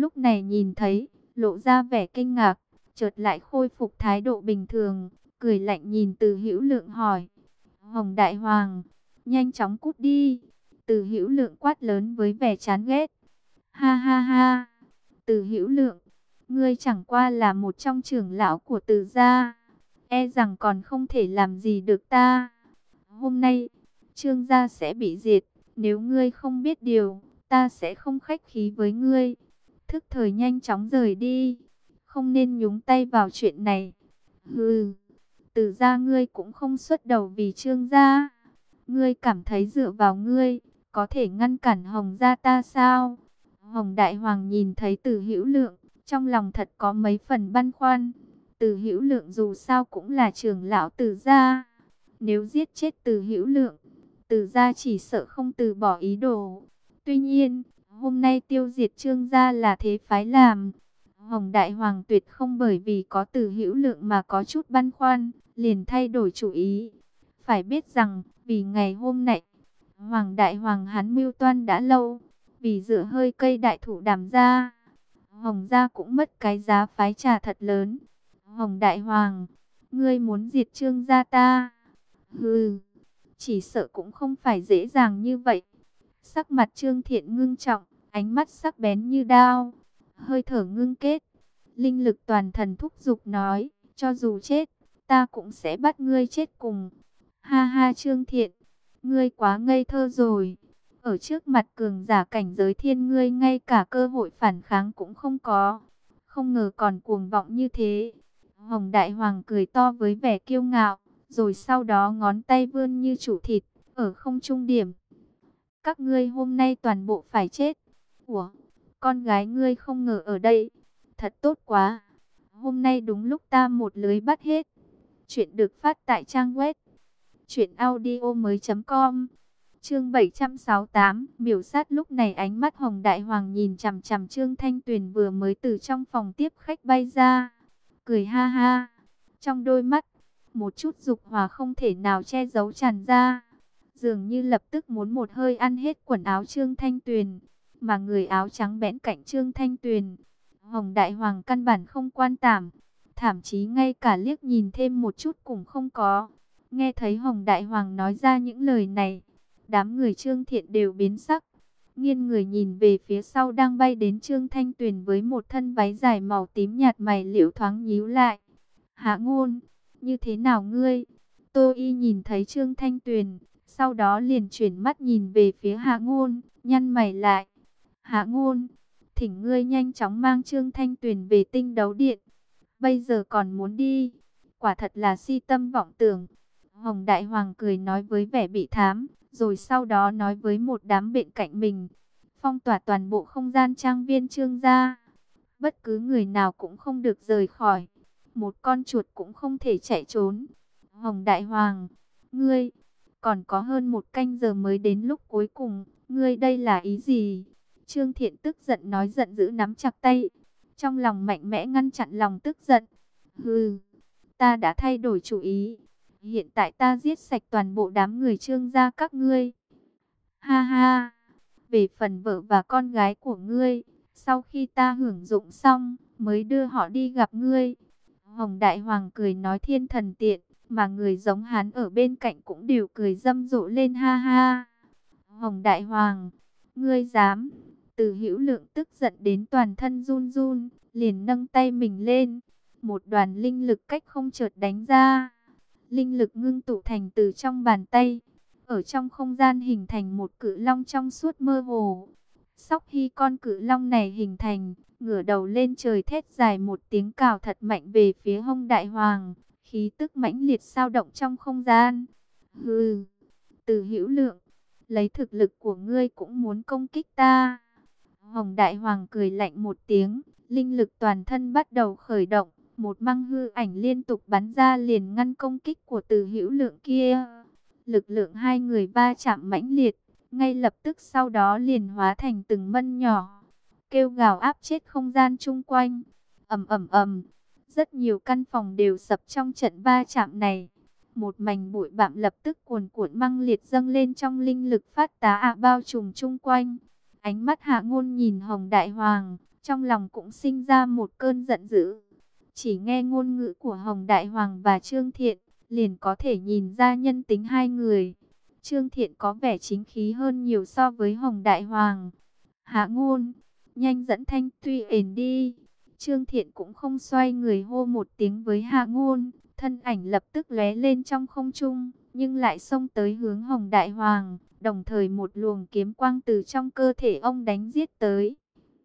lúc này nhìn thấy, lộ ra vẻ kinh ngạc, chợt lại khôi phục thái độ bình thường, cười lạnh nhìn Từ Hữu Lượng hỏi: Hồng Đại Hoàng, nhanh chóng cút đi. Từ Hữu Lượng quát lớn với vẻ chán ghét. Ha ha ha, Từ Hữu Lượng, ngươi chẳng qua là một trong trưởng lão của Từ gia, e rằng còn không thể làm gì được ta. Hôm nay, Trương gia sẽ bị diệt, nếu ngươi không biết điều, ta sẽ không khách khí với ngươi. Thức thời nhanh chóng rời đi, không nên nhúng tay vào chuyện này. Hừ, Từ gia ngươi cũng không xuất đầu vì Trương gia. Ngươi cảm thấy dựa vào ngươi có thể ngăn cản Hồng gia ta sao? Hồng Đại Hoàng nhìn thấy Từ Hữu Lượng, trong lòng thật có mấy phần băn khoăn. Từ Hữu Lượng dù sao cũng là trưởng lão Từ gia, nếu giết chết Từ Hữu Lượng, Từ gia chỉ sợ không từ bỏ ý đồ. Tuy nhiên, hôm nay tiêu diệt Trương gia là thế phái làm. Hồng Đại Hoàng tuyệt không bởi vì có Từ Hữu Lượng mà có chút băn khoăn, liền thay đổi chủ ý. Phải biết rằng, vì ngày hôm nay, Hoàng Đại Hoàng hắn mưu toan đã lâu, vì dựa hơi cây đại thụ Đàm gia, Hồng gia cũng mất cái giá phái trà thật lớn. Hồng Đại Hoàng, ngươi muốn diệt Trương gia ta? Hừ, chỉ sợ cũng không phải dễ dàng như vậy. Sắc mặt Trương Thiện ngưng trọng, ánh mắt sắc bén như đao, hơi thở ngưng kết, linh lực toàn thần thúc giục nói, cho dù chết, ta cũng sẽ bắt ngươi chết cùng. Ha ha Trương Thiện, ngươi quá ngây thơ rồi. Ở trước mặt cường giả cảnh giới thiên, ngươi ngay cả cơ hội phản kháng cũng không có. Không ngờ còn cuồng vọng như thế. Hồng Đại Hoàng cười to với vẻ kiêu ngạo, rồi sau đó ngón tay vươn như chủ thịt, ở không trung điểm. Các ngươi hôm nay toàn bộ phải chết. Ủa, con gái ngươi không ngờ ở đây. Thật tốt quá. Hôm nay đúng lúc ta một lưới bắt hết. Chuyện được phát tại trang web truyệnaudiomoi.com. Chương 768, miểu sát. Lúc này ánh mắt Hồng Đại Hoàng nhìn chằm chằm Trương Thanh Tuyền vừa mới từ trong phòng tiếp khách bay ra, cười ha ha. Trong đôi mắt, một chút dục hỏa không thể nào che giấu tràn ra, dường như lập tức muốn một hơi ăn hết quần áo Trương Thanh Tuyền. Mà người áo trắng bẽn cạnh Trương Thanh Tuyền, Hồng Đại Hoàng căn bản không quan tâm, thậm chí ngay cả liếc nhìn thêm một chút cũng không có. Nghe thấy Hồng Đại Hoàng nói ra những lời này, đám người Trương Thiện đều biến sắc, nghiêng người nhìn về phía sau đang bay đến Trương Thanh Tuyền với một thân váy dài màu tím nhạt, mày liễu thoáng nhíu lại. Hạ Ngôn, như thế nào ngươi? Tô Y nhìn thấy Trương Thanh Tuyền, sau đó liền chuyển mắt nhìn về phía Hạ Ngôn, nhăn mày lại. Hạ Ngôn, thỉnh ngươi nhanh chóng mang Trương Thanh Tuyền về Tinh Đấu Điện. Bây giờ còn muốn đi? Quả thật là si tâm vọng tưởng. Hồng Đại Hoàng cười nói với vẻ bị thám, rồi sau đó nói với một đám bên cạnh mình. Phong tỏa toàn bộ không gian trang viên Trương gia. Bất cứ người nào cũng không được rời khỏi. Một con chuột cũng không thể chạy trốn. Hồng Đại Hoàng, ngươi, còn có hơn một canh giờ mới đến lúc cuối cùng. Ngươi đây là ý gì? Trương Thiện tức giận nói, giận dữ nắm chặt tay, trong lòng mạnh mẽ ngăn chặn lòng tức giận. Hừ, ta đã thay đổi chủ ý. Hiện tại ta giết sạch toàn bộ đám người Trương gia các ngươi. Ha ha, về phần vợ và con gái của ngươi, sau khi ta hưởng dụng xong, mới đưa họ đi gặp ngươi. Hồng Đại Hoàng cười nói thiên thần tiện, mà người giống hắn ở bên cạnh cũng đều cười râm rộ lên ha ha. Hồng Đại Hoàng, ngươi dám? Từ Hữu Lượng tức giận đến toàn thân run run, liền nâng tay mình lên, một đoàn linh lực cách không chợt đánh ra. Linh lực ngưng tụ thành từ trong bàn tay, ở trong không gian hình thành một cự long trong suốt mơ hồ. Sau khi con cự long này hình thành, ngửa đầu lên trời thét dài một tiếng cào thật mạnh về phía Hồng Đại Hoàng, khí tức mãnh liệt dao động trong không gian. Hừ, Từ Hữu Lượng, lấy thực lực của ngươi cũng muốn công kích ta? Hồng Đại Hoàng cười lạnh một tiếng, linh lực toàn thân bắt đầu khởi động, một măng hư ảnh liên tục bắn ra liền ngăn công kích của Từ Hữu Lượng kia. Lực lượng hai người va chạm mãnh liệt, ngay lập tức sau đó liền hóa thành từng mân nhỏ, kêu gào áp chết không gian chung quanh. Ầm ầm ầm, rất nhiều căn phòng đều sập trong trận va chạm này. Một mảnh bụi bặm lập tức cuồn cuộn măng liệt dâng lên trong linh lực phát tá bao trùm chung quanh. Ánh mắt Hạ Ngôn nhìn Hồng Đại Hoàng, trong lòng cũng sinh ra một cơn giận dữ. Chỉ nghe ngôn ngữ của Hồng Đại Hoàng và Trương Thiện, liền có thể nhìn ra nhân tính hai người. Trương Thiện có vẻ chính khí hơn nhiều so với Hồng Đại Hoàng. Hạ Ngôn, nhanh dẫn Thanh Tuy ền đi. Trương Thiện cũng không xoay người hô một tiếng với Hạ Ngôn, thân ảnh lập tức lóe lên trong không trung, nhưng lại xông tới hướng Hồng Đại Hoàng, đồng thời một luồng kiếm quang từ trong cơ thể ông đánh giết tới.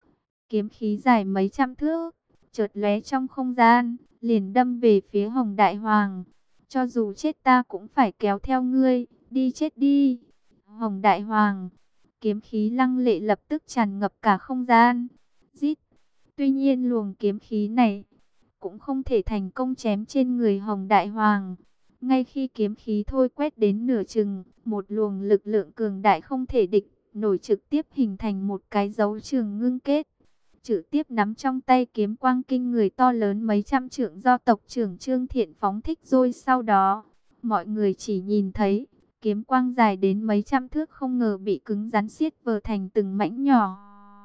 Kiếm khí dài mấy trăm thước, chợt lóe trong không gian, liền đâm về phía Hồng Đại Hoàng. Cho dù chết ta cũng phải kéo theo ngươi, đi chết đi. Hồng Đại Hoàng, kiếm khí lăng lệ lập tức tràn ngập cả không gian. Rít. Tuy nhiên luồng kiếm khí này cũng không thể thành công chém trên người Hồng Đại Hoàng. Ngay khi kiếm khí thôi quét đến nửa chừng, một luồng lực lượng cường đại không thể địch nổi trực tiếp hình thành một cái dấu trường ngưng kết, trực tiếp nắm trong tay kiếm quang kinh người to lớn mấy trăm trượng do tộc trưởng Trương Thiện phóng thích. Rồi sau đó, mọi người chỉ nhìn thấy kiếm quang dài đến mấy trăm thước không ngờ bị cứng rắn xiết vờ thành từng mảnh nhỏ.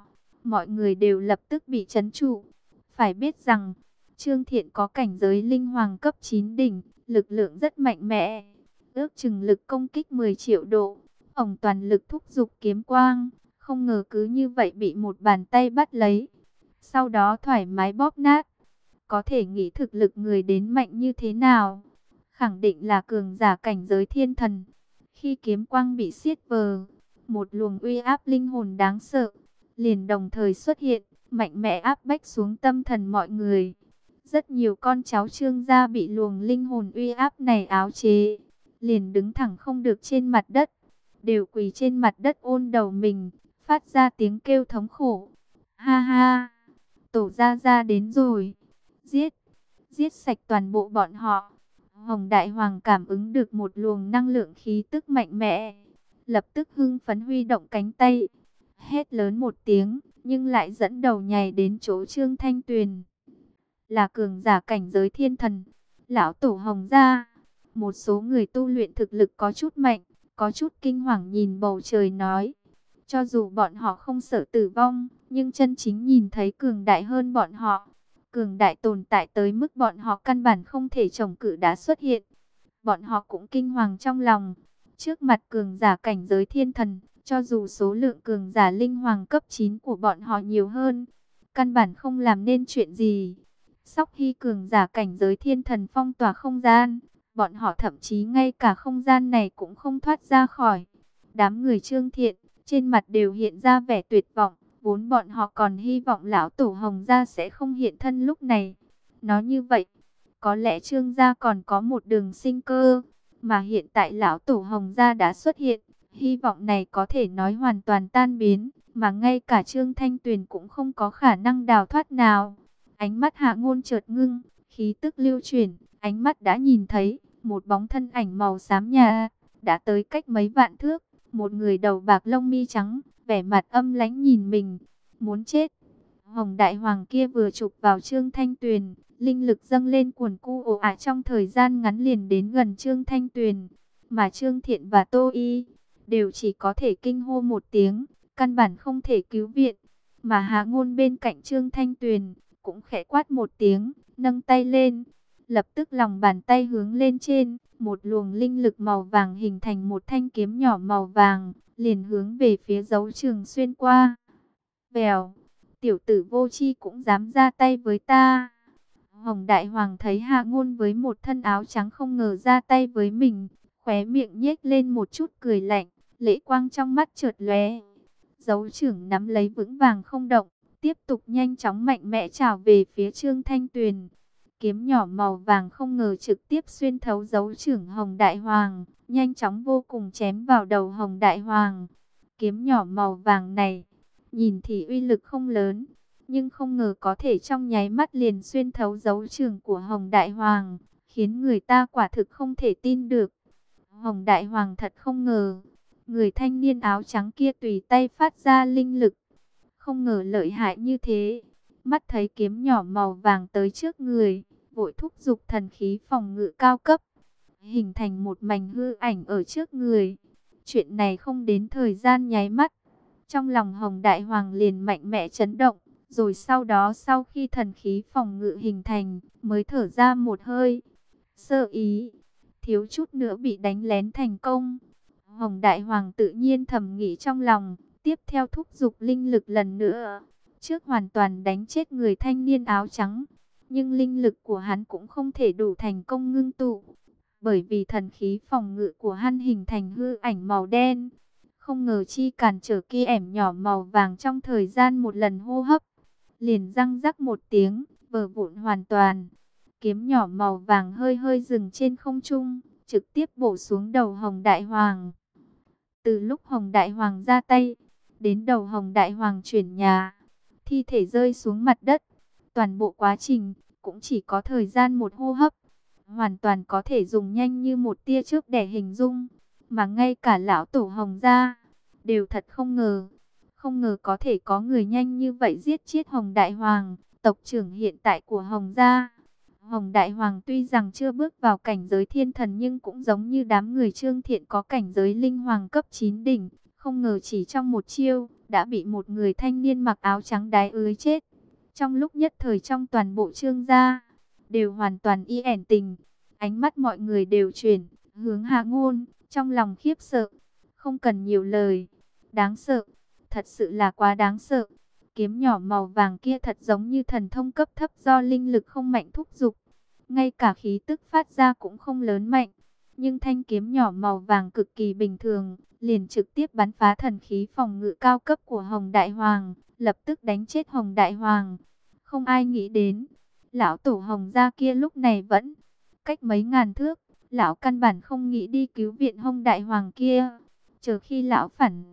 Mọi người đều lập tức bị trấn trụ. Phải biết rằng, Trương Thiện có cảnh giới linh hoàng cấp 9 đỉnh, lực lượng rất mạnh mẽ, ước chừng lực công kích 10 triệu độ. Ông toàn lực thúc giục kiếm quang, không ngờ cứ như vậy bị một bàn tay bắt lấy, sau đó thoải mái bóp nát. Có thể nghĩ thực lực người đến mạnh như thế nào, khẳng định là cường giả cảnh giới thiên thần. Khi kiếm quang bị xiết vờ, một luồng uy áp linh hồn đáng sợ liền đồng thời xuất hiện, mạnh mẽ áp bách xuống tâm thần mọi người. Rất nhiều con cháu Trương gia bị luồng linh hồn uy áp này áo chế, liền đứng thẳng không được trên mặt đất, đều quỳ trên mặt đất ôn đầu mình, phát ra tiếng kêu thống khổ. Ha ha, tổ gia gia đến rồi, giết, giết sạch toàn bộ bọn họ. Hồng Đại Hoàng cảm ứng được một luồng năng lượng khí tức mạnh mẽ, lập tức hưng phấn huy động cánh tay, hét lớn một tiếng, nhưng lại dẫn đầu nhảy đến chỗ Trương Thanh Tuyền. Là cường giả cảnh giới thiên thần, lão tổ Hồng gia. Một số người tu luyện thực lực có chút mạnh, có chút kinh hoàng nhìn bầu trời nói, cho dù bọn họ không sợ tử vong, nhưng chân chính nhìn thấy cường đại hơn bọn họ, cường đại tồn tại tới mức bọn họ căn bản không thể chống cự đã xuất hiện. Bọn họ cũng kinh hoàng trong lòng. Trước mặt cường giả cảnh giới thiên thần, cho dù số lượng cường giả linh hoàng cấp 9 của bọn họ nhiều hơn, căn bản không làm nên chuyện gì. Sóc Hy cường giả cảnh giới thiên thần phong tỏa không gian, bọn họ thậm chí ngay cả không gian này cũng không thoát ra khỏi. Đám người Trương Thiện, trên mặt đều hiện ra vẻ tuyệt vọng, vốn bọn họ còn hy vọng lão tổ Hồng gia sẽ không hiện thân lúc này. Nói như vậy, có lẽ Trương gia còn có một đường sinh cơ, mà hiện tại lão tổ Hồng gia đã xuất hiện, hy vọng này có thể nói hoàn toàn tan biến, mà ngay cả Trương Thanh Tuyền cũng không có khả năng đào thoát nào. Ánh mắt Hạ Ngôn chợt ngưng, khí tức lưu chuyển, ánh mắt đã nhìn thấy một bóng thân ảnh màu xám nhà, đã tới cách mấy vạn thước, một người đầu bạc lông mi trắng, vẻ mặt âm lãnh nhìn mình, muốn chết. Hồng Đại Hoàng kia vừa chụp vào Trương Thanh Tuyền, linh lực dâng lên cuồn cu ồ ạt, trong thời gian ngắn liền đến gần Trương Thanh Tuyền, mà Trương Thiện và Tô Y đều chỉ có thể kinh hô một tiếng, căn bản không thể cứu viện. Mà Hạ Ngôn bên cạnh Trương Thanh Tuyền cũng khẽ quát một tiếng, nâng tay lên, lập tức lòng bàn tay hướng lên trên, một luồng linh lực màu vàng hình thành một thanh kiếm nhỏ màu vàng, liền hướng về phía dấu trường xuyên qua. Vèo, tiểu tử vô tri cũng dám ra tay với ta. Hồng Đại Hoàng thấy Hạ Ngôn với một thân áo trắng không ngờ ra tay với mình, khóe miệng nhếch lên một chút cười lạnh, lệ quang trong mắt chợt lóe. Dấu trưởng nắm lấy vững vàng không động, tiếp tục nhanh chóng mạnh mẽ chảo về phía Trương Thanh Tuyền. Kiếm nhỏ màu vàng không ngờ trực tiếp xuyên thấu dấu trưởng Hồng Đại Hoàng, nhanh chóng vô cùng chém vào đầu Hồng Đại Hoàng. Kiếm nhỏ màu vàng này, nhìn thì uy lực không lớn, nhưng không ngờ có thể trong nháy mắt liền xuyên thấu dấu trưởng của Hồng Đại Hoàng, khiến người ta quả thực không thể tin được. Hồng Đại Hoàng thật không ngờ, người thanh niên áo trắng kia tùy tay phát ra linh lực, không ngờ lợi hại như thế. Mắt thấy kiếm nhỏ màu vàng tới trước người, vội thúc giục thần khí phòng ngự cao cấp, hình thành một mảnh hư ảnh ở trước người. Chuyện này không đến thời gian nháy mắt, trong lòng Hồng Đại Hoàng liền mạnh mẽ chấn động, Rồi sau đó sau khi thần khí phòng ngự hình thành, mới thở ra một hơi. Sơ ý, thiếu chút nữa bị đánh lén thành công. Hồng Đại Hoàng tự nhiên thầm nghĩ trong lòng, tiếp theo thúc giục linh lực lần nữa. Trước hoàn toàn đánh chết người thanh niên áo trắng, nhưng linh lực của hắn cũng không thể đủ thành công ngưng tụ. Bởi vì thần khí phòng ngự của hắn hình thành hư ảnh màu đen. Không ngờ chi cản trở kia ẻm nhỏ màu vàng trong thời gian một lần hô hấp. Liền răng rắc một tiếng, vỡ vụn hoàn toàn. Kiếm nhỏ màu vàng hơi hơi dừng trên không trung, trực tiếp bổ xuống đầu Hồng Đại Hoàng. Từ lúc Hồng Đại Hoàng ra tay, đến đầu Hồng Đại Hoàng chuyển nhà, thi thể rơi xuống mặt đất. Toàn bộ quá trình cũng chỉ có thời gian một hô hấp, hoàn toàn có thể dùng nhanh như một tia chớp để hình dung. Mà ngay cả lão tổ Hồng gia đều thật không ngờ có thể có người nhanh như vậy giết chết Hồng Đại Hoàng, tộc trưởng hiện tại của Hồng gia. Hồng Đại Hoàng tuy rằng chưa bước vào cảnh giới thiên thần nhưng cũng giống như đám người Trương Thiện có cảnh giới linh hoàng cấp 9 đỉnh. Không ngờ chỉ trong một chiêu, đã bị một người thanh niên mặc áo trắng đái ới chết. Trong lúc nhất thời trong toàn bộ Trương gia, đều hoàn toàn y ẻn tình. Ánh mắt mọi người đều chuyển, hướng Hạ Ngôn, trong lòng khiếp sợ. Không cần nhiều lời, đáng sợ, thật sự là quá đáng sợ. Kiếm nhỏ màu vàng kia thật giống như thần thông cấp thấp do linh lực không mạnh thúc giục. Ngay cả khí tức phát ra cũng không lớn mạnh. Nhưng thanh kiếm nhỏ màu vàng cực kỳ bình thường, liền trực tiếp bắn phá thần khí phòng ngự cao cấp của Hồng Đại Hoàng, lập tức đánh chết Hồng Đại Hoàng. Không ai nghĩ đến, lão tổ Hồng gia kia lúc này vẫn cách mấy ngàn thước. Lão căn bản không nghĩ đi cứu viện Hồng Đại Hoàng kia. Chờ khi lão phản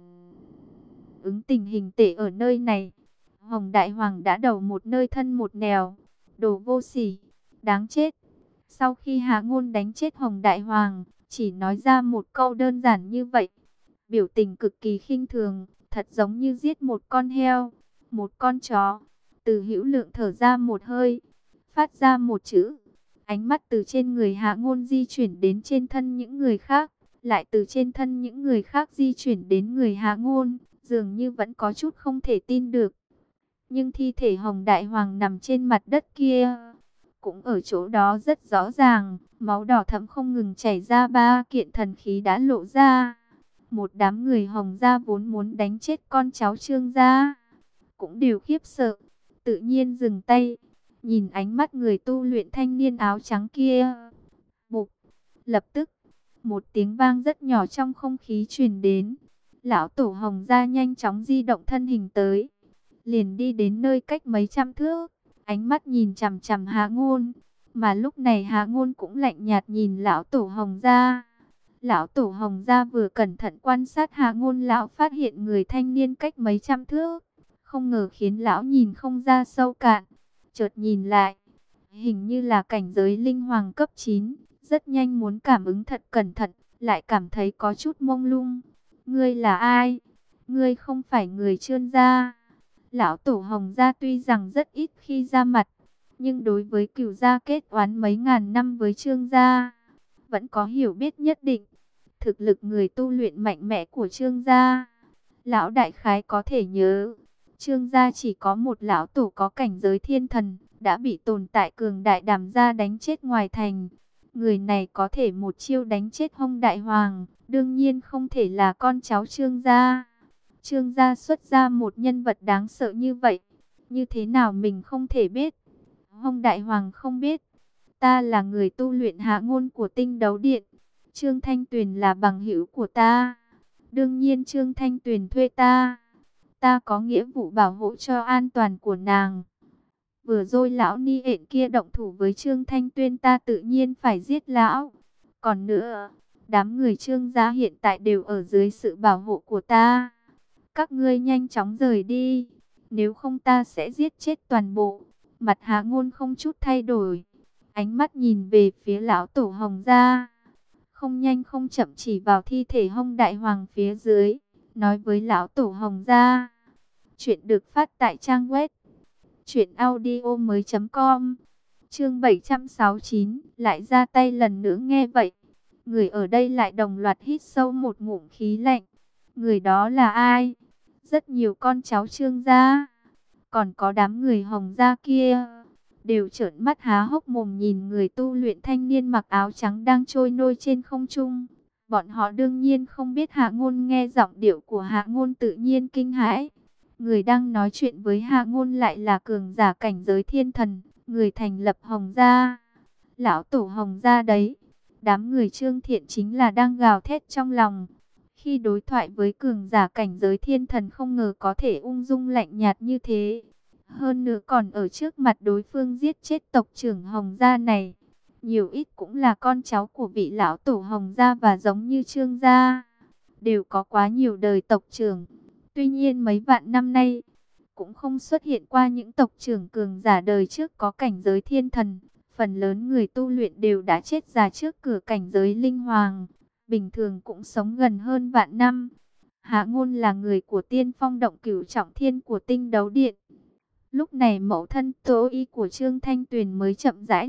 ứng tình hình tệ ở nơi này, Hồng Đại Hoàng đã đầu một nơi thân một nẻo. Đồ vô sỉ, đáng chết. Sau khi Hạ Ngôn đánh chết Hồng Đại Hoàng, chỉ nói ra một câu đơn giản như vậy. Biểu tình cực kỳ khinh thường, thật giống như giết một con heo, một con chó. Từ Hữu Lượng thở ra một hơi, phát ra một chữ. Ánh mắt từ trên người Hạ Ngôn di chuyển đến trên thân những người khác, lại từ trên thân những người khác di chuyển đến người Hạ Ngôn, dường như vẫn có chút không thể tin được. Nhưng thi thể Hồng Đại Hoàng nằm trên mặt đất kia, cũng ở chỗ đó rất rõ ràng, máu đỏ thẫm không ngừng chảy ra, ba kiện thần khí đã lộ ra. Một đám người Hồng gia vốn muốn đánh chết con cháu Trương gia, cũng đều khiếp sợ, tự nhiên dừng tay, nhìn ánh mắt người tu luyện thanh niên áo trắng kia. Bụp, lập tức, một tiếng vang rất nhỏ trong không khí truyền đến. Lão tổ Hồng gia nhanh chóng di động thân hình tới, liền đi đến nơi cách mấy trăm thước, ánh mắt nhìn chằm chằm Hạ Ngôn. Mà lúc này Hạ Ngôn cũng lạnh nhạt nhìn lão tổ Hồng gia. Lão tổ Hồng gia vừa cẩn thận quan sát Hạ Ngôn, lão phát hiện người thanh niên cách mấy trăm thước, không ngờ khiến lão nhìn không ra sâu cạn. Chợt nhìn lại, hình như là cảnh giới linh hoàng cấp 9, rất nhanh muốn cảm ứng thật cẩn thận, lại cảm thấy có chút mông lung. Ngươi là ai? Ngươi không phải người Trương gia. Lão tổ Hồng gia tuy rằng rất ít khi ra mặt, nhưng đối với cửu gia kết oán mấy ngàn năm với Trương gia, vẫn có hiểu biết nhất định. Thực lực người tu luyện mạnh mẽ của Trương gia, lão đại khái có thể nhớ. Trương gia chỉ có một lão tổ có cảnh giới thiên thần, đã bị tồn tại cường đại Đàm gia đánh chết ngoài thành. Người này có thể một chiêu đánh chết Hồng Đại Hoàng, đương nhiên không thể là con cháu Trương gia. Trương gia xuất ra một nhân vật đáng sợ như vậy, như thế nào mình không thể biết? Hồng Đại Hoàng không biết. Ta là người tu luyện Hạ Ngôn của Tinh Đấu Điện. Trương Thanh Tuyền là bằng hữu của ta. Đương nhiên Trương Thanh Tuyền thuê ta. Ta có nghĩa vụ bảo hộ cho an toàn của nàng. Vừa rồi lão ni ện kia động thủ với Trương Thanh Tuyền, ta tự nhiên phải giết lão. Còn nữa, đám người Trương gia hiện tại đều ở dưới sự bảo hộ của ta. Các ngươi nhanh chóng rời đi, nếu không ta sẽ giết chết toàn bộ. Mặt Hạ Ngôn không chút thay đổi, ánh mắt nhìn về phía lão tổ Hồng gia, không nhanh không chậm chỉ vào thi thể Hồng Đại Hoàng phía dưới, nói với lão tổ Hồng gia. Chuyện được phát tại trang web truyệnaudiomoi.com. Chương 769 lại ra tay lần nữa. Nghe vậy, người ở đây lại đồng loạt hít sâu một ngụm khí lạnh. Người đó là ai? Rất nhiều con cháu Trương gia, còn có đám người Hồng gia kia, đều trợn mắt há hốc mồm nhìn người tu luyện thanh niên mặc áo trắng đang trôi nôi trên không trung. Bọn họ đương nhiên không biết Hạ Ngôn, nghe giọng điệu của Hạ Ngôn tự nhiên kinh hãi. Người đang nói chuyện với Hạ Ngôn lại là cường giả cảnh giới thiên thần, người thành lập Hồng gia, lão tổ Hồng gia đấy. Đám người Trương Thiện chính là đang gào thét trong lòng. Khi đối thoại với cường giả cảnh giới thiên thần không ngờ có thể ung dung lạnh nhạt như thế. Hơn nữa còn ở trước mặt đối phương giết chết tộc trưởng Hồng gia này. Nhiều ít cũng là con cháu của vị lão tổ Hồng gia, và giống như Trương gia, đều có quá nhiều đời tộc trưởng. Tuy nhiên mấy vạn năm nay, cũng không xuất hiện qua những tộc trưởng cường giả đời trước có cảnh giới thiên thần. Phần lớn người tu luyện đều đã chết già trước cửa cảnh giới linh hoàng, bình thường cũng sống gần hơn vạn năm. Hạ Ngôn là người của tiên phong động cửu trọng thiên của Tinh Đấu Điện. Lúc này mẫu thân Tố Y của Trương Thanh Tuyền mới chậm rãi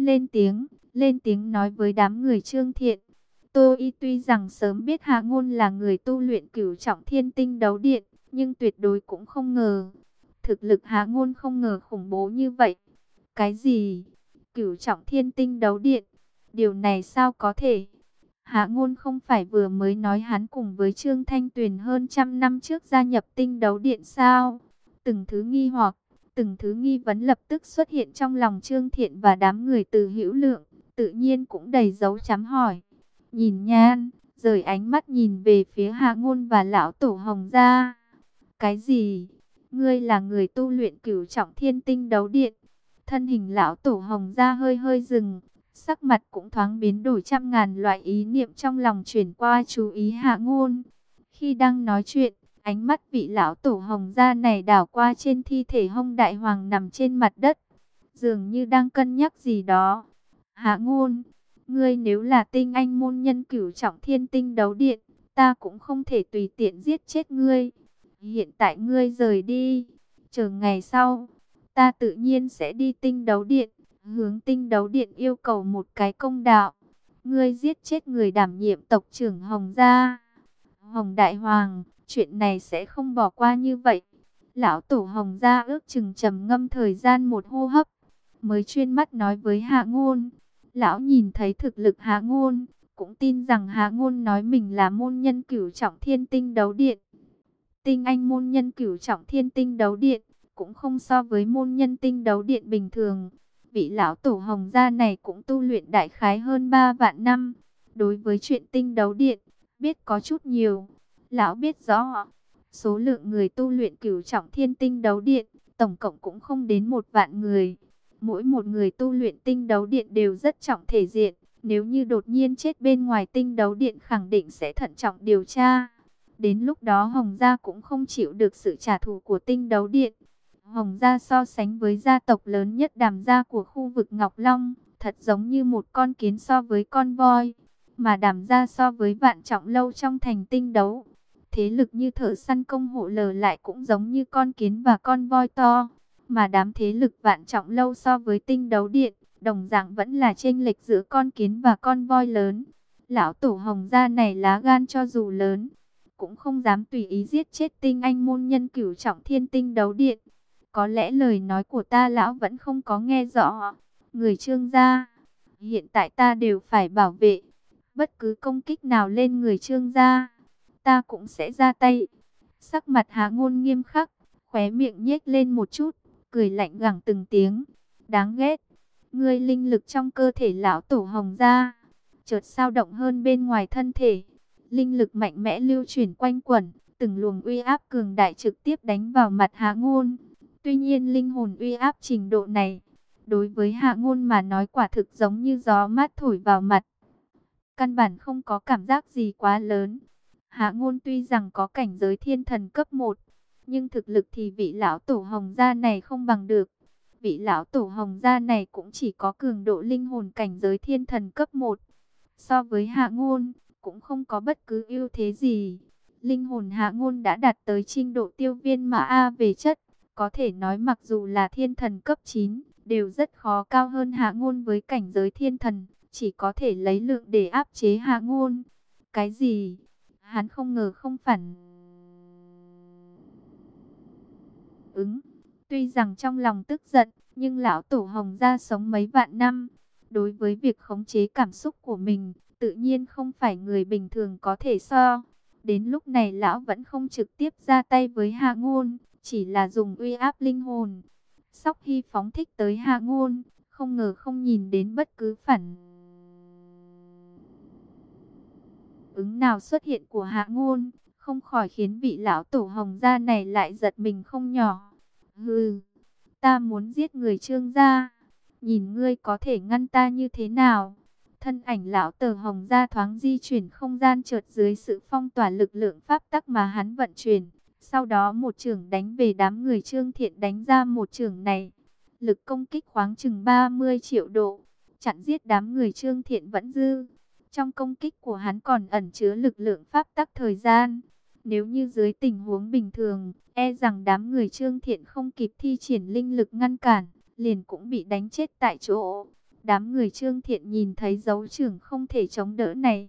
lên tiếng nói với đám người Trương Thiện. Tô Y tuy rằng sớm biết Hạ Ngôn là người tu luyện cửu trọng thiên Tinh Đấu Điện, nhưng tuyệt đối cũng không ngờ thực lực Hạ Ngôn không ngờ khủng bố như vậy. Cái gì? Cửu trọng thiên Tinh Đấu Điện? Điều này sao có thể? Hạ Ngôn không phải vừa mới nói hắn cùng với Trương Thanh Tuyền hơn trăm năm trước gia nhập Tinh Đấu Điện sao? Từng thứ nghi hoặc, từng thứ nghi vấn lập tức xuất hiện trong lòng Trương Thiện và đám người Từ Hữu Lượng, tự nhiên cũng đầy dấu chấm hỏi. Nhìn Nhan, rời ánh mắt nhìn về phía Hạ Ngôn và lão tổ Hồng gia. Cái gì? Ngươi là người tu luyện cửu trọng thiên Tinh Đấu Điện? Thân hình lão tổ Hồng gia hơi hơi dừng, sắc mặt cũng thoáng biến đổi, trăm ngàn loại ý niệm trong lòng chuyển qua chú ý Hạ Ngôn. Khi đang nói chuyện, ánh mắt vị lão tổ Hồng gia này đảo qua trên thi thể Hông Đại Hoàng nằm trên mặt đất, dường như đang cân nhắc gì đó. Hạ Ngôn, ngươi nếu là tinh anh môn nhân cửu trọng thiên Tinh Đấu Điện, ta cũng không thể tùy tiện giết chết ngươi. Hiện tại ngươi rời đi, chờ ngày sau, ta tự nhiên sẽ đi Tinh Đấu Điện, hướng Tinh Đấu Điện yêu cầu một cái công đạo. Ngươi giết chết người đảm nhiệm tộc trưởng Hồng gia, Hồng Đại Hoàng, chuyện này sẽ không bỏ qua như vậy. Lão tổ Hồng gia ước chừng trầm ngâm thời gian một hô hấp, mới chuyên mắt nói với Hạ Ngôn. Lão nhìn thấy thực lực Hạ Ngôn, cũng tin rằng Hạ Ngôn nói mình là môn nhân cửu trọng thiên Tinh Đấu Điện. Tinh anh môn nhân cửu trọng thiên Tinh Đấu Điện, cũng không so với môn nhân Tinh Đấu Điện bình thường. Vị lão tổ Hồng gia này cũng tu luyện đại khái hơn 3 vạn năm. Đối với chuyện Tinh Đấu Điện, biết có chút nhiều. Lão biết rõ, số lượng người tu luyện cửu trọng thiên Tinh Đấu Điện, tổng cộng cũng không đến 1 vạn người. Mỗi một người tu luyện Tinh Đấu Điện đều rất trọng thể diện. Nếu như đột nhiên chết bên ngoài Tinh Đấu Điện khẳng định sẽ thận trọng điều tra. Đến lúc đó Hồng gia cũng không chịu được sự trả thù của Tinh Đấu Điện. Hồng gia so sánh với gia tộc lớn nhất Đàm gia của khu vực Ngọc Long, thật giống như một con kiến so với con voi. Mà Đàm gia so với Vạn Trọng Lâu trong thành Tinh Đấu, thế lực như Thợ Săn Công Hộ Lờ lại cũng giống như con kiến và con voi to. Mà đám thế lực Vạn Trọng Lâu so với Tinh Đấu Điện, đồng dạng vẫn là chênh lệch giữa con kiến và con voi lớn. Lão tổ Hồng gia này lá gan cho dù lớn, cũng không dám tùy ý giết chết tinh anh môn nhân cửu trọng thiên Tinh Đấu Điện. Có lẽ lời nói của ta lão vẫn không có nghe rõ. Người Trương gia, hiện tại ta đều phải bảo vệ. Bất cứ công kích nào lên người Trương gia, ta cũng sẽ ra tay. Sắc mặt Hạ Ngôn nghiêm khắc, khóe miệng nhếch lên một chút, cười lạnh gẳng từng tiếng. Đáng ghét, ngươi linh lực trong cơ thể lão tổ Hồng gia chợt dao động hơn bên ngoài thân thể. Linh lực mạnh mẽ lưu chuyển quanh quẩn, từng luồng uy áp cường đại trực tiếp đánh vào mặt Hạ Ngôn. Tuy nhiên linh hồn uy áp trình độ này, đối với Hạ Ngôn mà nói quả thực giống như gió mát thổi vào mặt. Căn bản không có cảm giác gì quá lớn. Hạ Ngôn tuy rằng có cảnh giới thiên thần cấp 1, nhưng thực lực thì vị lão tổ Hồng gia này không bằng được. Vị lão tổ Hồng gia này cũng chỉ có cường độ linh hồn cảnh giới thiên thần cấp 1. So với Hạ Ngôn, cũng không có bất cứ ưu thế gì. Linh hồn Hạ Ngôn đã đạt tới trình độ tiêu viên mã A về chất. Có thể nói mặc dù là thiên thần cấp 9, đều rất khó cao hơn Hạ Ngôn với cảnh giới thiên thần. Chỉ có thể lấy lượng để áp chế Hạ Ngôn. Cái gì? Hắn không ngờ không phản ứng. Tuy rằng trong lòng tức giận, nhưng lão tổ Hồng gia sống mấy vạn năm, đối với việc khống chế cảm xúc của mình, tự nhiên không phải người bình thường có thể so. Đến lúc này lão vẫn không trực tiếp ra tay với Hạ Ngôn, chỉ là dùng uy áp linh hồn. Sóc Hy phóng thích tới Hạ Ngôn, không ngờ không nhìn đến bất cứ phản ứng nào xuất hiện của Hạ Ngôn, không khỏi khiến vị lão tổ Hồng gia này lại giật mình không nhỏ. Hừ, ta muốn giết người Trương gia, nhìn ngươi có thể ngăn ta như thế nào? Thân ảnh lão tổ Hồng gia thoáng di chuyển không gian chợt dưới sự phong tỏa lực lượng pháp tắc mà hắn vận chuyển. Sau đó một chưởng đánh về đám người Trương Thiện, đánh ra một chưởng này. Lực công kích khoáng chừng 30 triệu độ, chặn giết đám người Trương Thiện vẫn dư. Trong công kích của hắn còn ẩn chứa lực lượng pháp tắc thời gian. Nếu như dưới tình huống bình thường, e rằng đám người Trương Thiện không kịp thi triển linh lực ngăn cản, liền cũng bị đánh chết tại chỗ. Đám người Trương Thiện nhìn thấy dấu chưởng không thể chống đỡ này,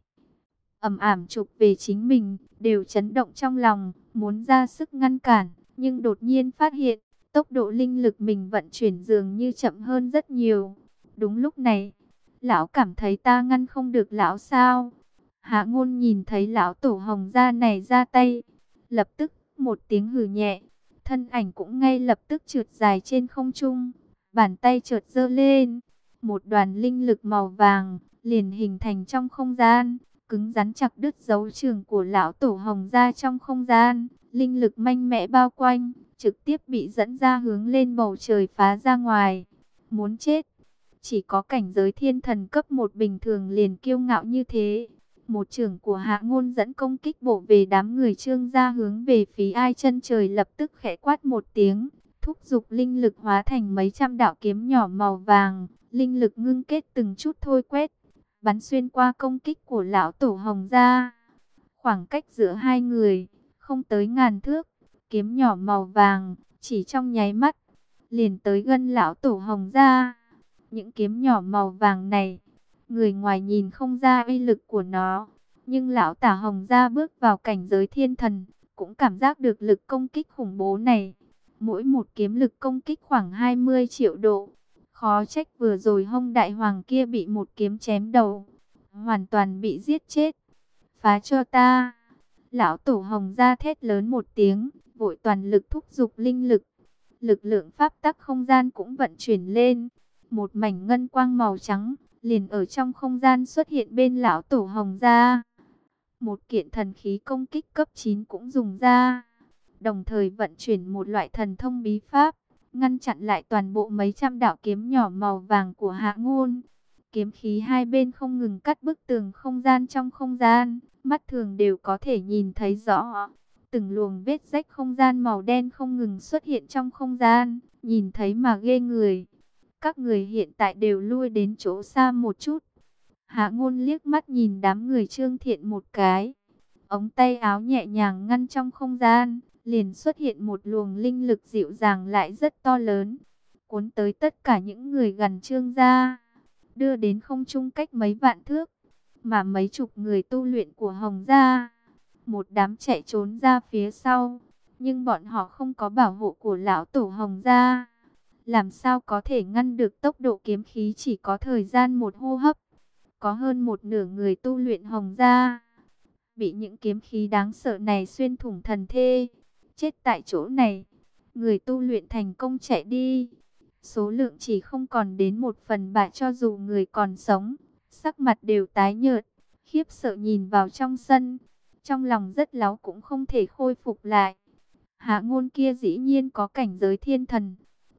ầm ầm chụp về chính mình, đều chấn động trong lòng, muốn ra sức ngăn cản, nhưng đột nhiên phát hiện, tốc độ linh lực mình vận chuyển dường như chậm hơn rất nhiều. Đúng lúc này, lão cảm thấy ta ngăn không được lão sao? Hạ Ngôn nhìn thấy lão tổ Hồng gia này ra tay, lập tức một tiếng hừ nhẹ, thân ảnh cũng ngay lập tức trượt dài trên không trung, bàn tay chợt giơ lên, một đoàn linh lực màu vàng liền hình thành trong không gian, cứng rắn chặt đứt dấu chưởng của lão tổ Hồng gia trong không gian, linh lực mạnh mẽ bao quanh, trực tiếp bị dẫn ra hướng lên bầu trời phá ra ngoài. Muốn chết, chỉ có cảnh giới thiên thần cấp 1 bình thường liền kiêu ngạo như thế. Một chưởng của Hạ Ngôn dẫn công kích bổ về đám người Trương gia hướng về phía Ai Chân Trời, lập tức khẽ quát một tiếng, thúc giục linh lực hóa thành mấy trăm đạo kiếm nhỏ màu vàng, linh lực ngưng kết từng chút thôi quét, bắn xuyên qua công kích của lão tổ Hồng gia. Khoảng cách giữa hai người không tới ngàn thước, kiếm nhỏ màu vàng chỉ trong nháy mắt liền tới gần lão tổ Hồng gia. Những kiếm nhỏ màu vàng này, người ngoài nhìn không ra uy lực của nó, nhưng lão tả Hồng gia bước vào cảnh giới thiên thần, cũng cảm giác được lực công kích khủng bố này. Mỗi một kiếm lực công kích khoảng 20 triệu độ. Khó trách vừa rồi Hông Đại Hoàng kia bị một kiếm chém đầu, hoàn toàn bị giết chết. Phá cho ta! Lão tổ Hồng gia thét lớn một tiếng, vội toàn lực thúc giục linh lực. Lực lượng pháp tắc không gian cũng vận chuyển lên. Một mảnh ngân quang màu trắng liền ở trong không gian xuất hiện bên lão tổ Hồng gia. Một kiện thần khí công kích cấp 9 cũng dùng ra, đồng thời vận chuyển một loại thần thông bí pháp, ngăn chặn lại toàn bộ mấy trăm đạo kiếm nhỏ màu vàng của Hạ Ngôn. Kiếm khí hai bên không ngừng cắt bức tường không gian trong không gian, mắt thường đều có thể nhìn thấy rõ. Từng luồng vết rách không gian màu đen không ngừng xuất hiện trong không gian, nhìn thấy mà ghê người. Các người hiện tại đều lui đến chỗ xa một chút. Hạ Ngôn liếc mắt nhìn đám người Trương Thiện một cái, ống tay áo nhẹ nhàng ngăn trong không gian, liền xuất hiện một luồng linh lực dịu dàng lại rất to lớn, cuốn tới tất cả những người gần Trương gia, đưa đến không trung cách mấy vạn thước, mà mấy chục người tu luyện của Hồng gia, một đám chạy trốn ra phía sau, nhưng bọn họ không có bảo hộ của lão tổ Hồng gia, làm sao có thể ngăn được tốc độ kiếm khí chỉ có thời gian một hô hấp. Có hơn một nửa người tu luyện Hồng gia bị những kiếm khí đáng sợ này xuyên thủng thần thê, chết tại chỗ này. Người tu luyện thành công chạy đi, số lượng chỉ không còn đến 1/3, cho dù người còn sống, sắc mặt đều tái nhợt, khiếp sợ nhìn vào trong sân, trong lòng rất láu cũng không thể khôi phục lại. Hạ Ngôn kia dĩ nhiên có cảnh giới thiên thần,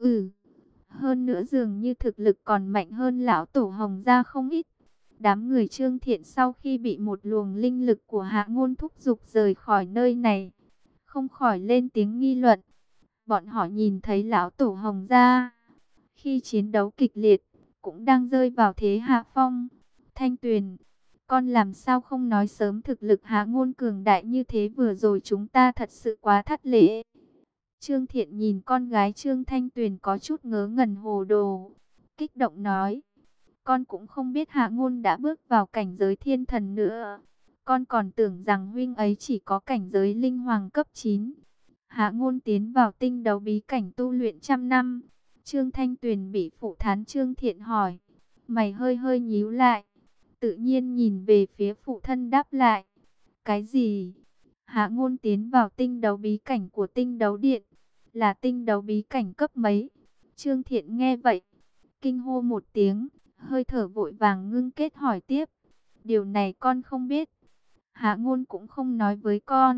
hơn nữa dường như thực lực còn mạnh hơn lão tổ Hồng gia không ít. Đám người Trương Thiện sau khi bị một luồng linh lực của Hạ Ngôn thúc giục rời khỏi nơi này, không khỏi lên tiếng nghi luận. Bọn họ nhìn thấy lão tổ Hồng gia khi chiến đấu kịch liệt, cũng đang rơi vào thế hạ phong. Thanh Tuyền, con làm sao không nói sớm, thực lực Hạ Ngôn cường đại như thế, vừa rồi chúng ta thật sự quá thất lễ. Trương Thiện nhìn con gái Trương Thanh Tuyền có chút ngớ ngẩn hồ đồ, kích động nói. Con cũng không biết Hạ Ngôn đã bước vào cảnh giới thiên thần nữa. Con còn tưởng rằng huynh ấy chỉ có cảnh giới linh hoàng cấp 9. Hạ Ngôn tiến vào tinh đấu bí cảnh tu luyện trăm năm. Trương Thanh Tuyền bị phụ thán Trương Thiện hỏi. Mày hơi hơi nhíu lại. Tự nhiên nhìn về phía phụ thân đáp lại. Cái gì? Hạ Ngôn tiến vào tinh đấu bí cảnh của tinh đấu điện. Là tinh đấu bí cảnh cấp mấy? Trương Thiện nghe vậy, kinh hô một tiếng, hơi thở vội vàng ngưng kết hỏi tiếp. Điều này con không biết. Hạ Ngôn cũng không nói với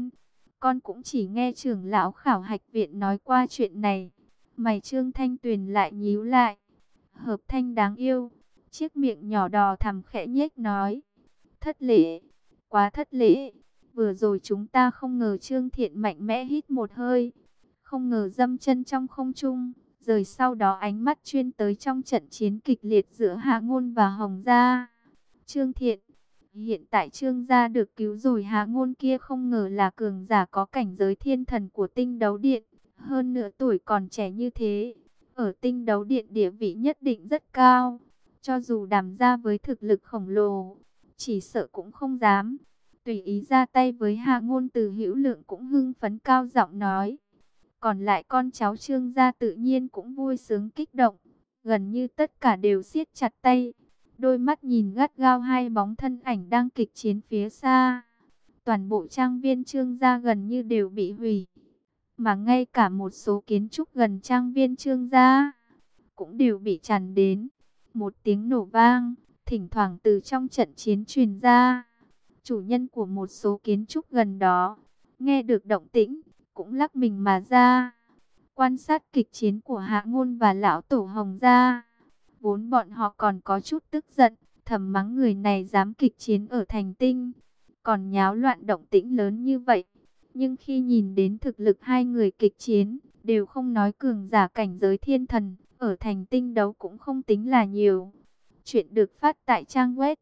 con cũng chỉ nghe trưởng lão khảo hạch viện nói qua chuyện này. Mày Trương Thanh Tuyền lại nhíu lại. Hợp Thanh đáng yêu, chiếc miệng nhỏ đỏ thẳm khẽ nhếch nói. Thất lễ, quá thất lễ. Vừa rồi chúng ta không ngờ. Trương Thiện mạnh mẽ hít một hơi, không ngờ dâm chân trong không trung. Rồi sau đó ánh mắt chuyên tới trong trận chiến kịch liệt giữa Hạ Ngôn và Hồng Gia. Trương Thiện, hiện tại Trương gia được cứu rồi. Hạ Ngôn kia không ngờ là cường giả có cảnh giới thiên thần của tinh đấu điện. Hơn nữa tuổi còn trẻ như thế, ở tinh đấu điện địa vị nhất định rất cao. Cho dù Đàm gia với thực lực khổng lồ, chỉ sợ cũng không dám tùy ý ra tay với Hạ Ngôn. Từ Hữu Lượng cũng hưng phấn cao giọng nói. Còn lại con cháu Trương gia tự nhiên cũng vui sướng kích động, gần như tất cả đều siết chặt tay, đôi mắt nhìn gắt gao hai bóng thân ảnh đang kịch chiến phía xa. Toàn bộ trang viên Trương gia gần như đều bị hủy, mà ngay cả một số kiến trúc gần trang viên Trương gia cũng đều bị tràn đến. Một tiếng nổ vang thỉnh thoảng từ trong trận chiến truyền ra. Chủ nhân của một số kiến trúc gần đó nghe được động tĩnh cũng lắc mình mà ra, quan sát kịch chiến của Hạ Ngôn và lão tổ Hồng gia. Vốn bọn họ còn có chút tức giận, thầm mắng người này dám kịch chiến ở thành tinh, còn nháo loạn động tĩnh lớn như vậy. Nhưng khi nhìn đến thực lực hai người kịch chiến, đều không nói cường giả cảnh giới thiên thần, ở thành tinh đấu cũng không tính là nhiều. Chuyện được phát tại trang web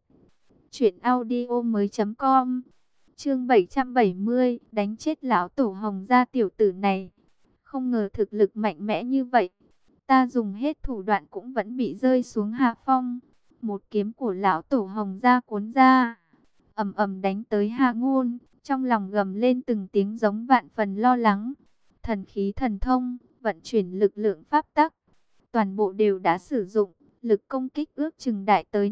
truyệnaudiomoi.com. Chương 770, đánh chết lão tổ Hồng gia tiểu tử này. Không ngờ thực lực mạnh mẽ như vậy, ta dùng hết thủ đoạn cũng vẫn bị rơi xuống hạ phong. Một kiếm của lão tổ Hồng gia cuốn ra, ầm ầm đánh tới Hạ Ngôn, trong lòng gầm lên từng tiếng giống vạn phần lo lắng. Thần khí thần thông, vận chuyển lực lượng pháp tắc, toàn bộ đều đã sử dụng, lực công kích ước chừng đại tới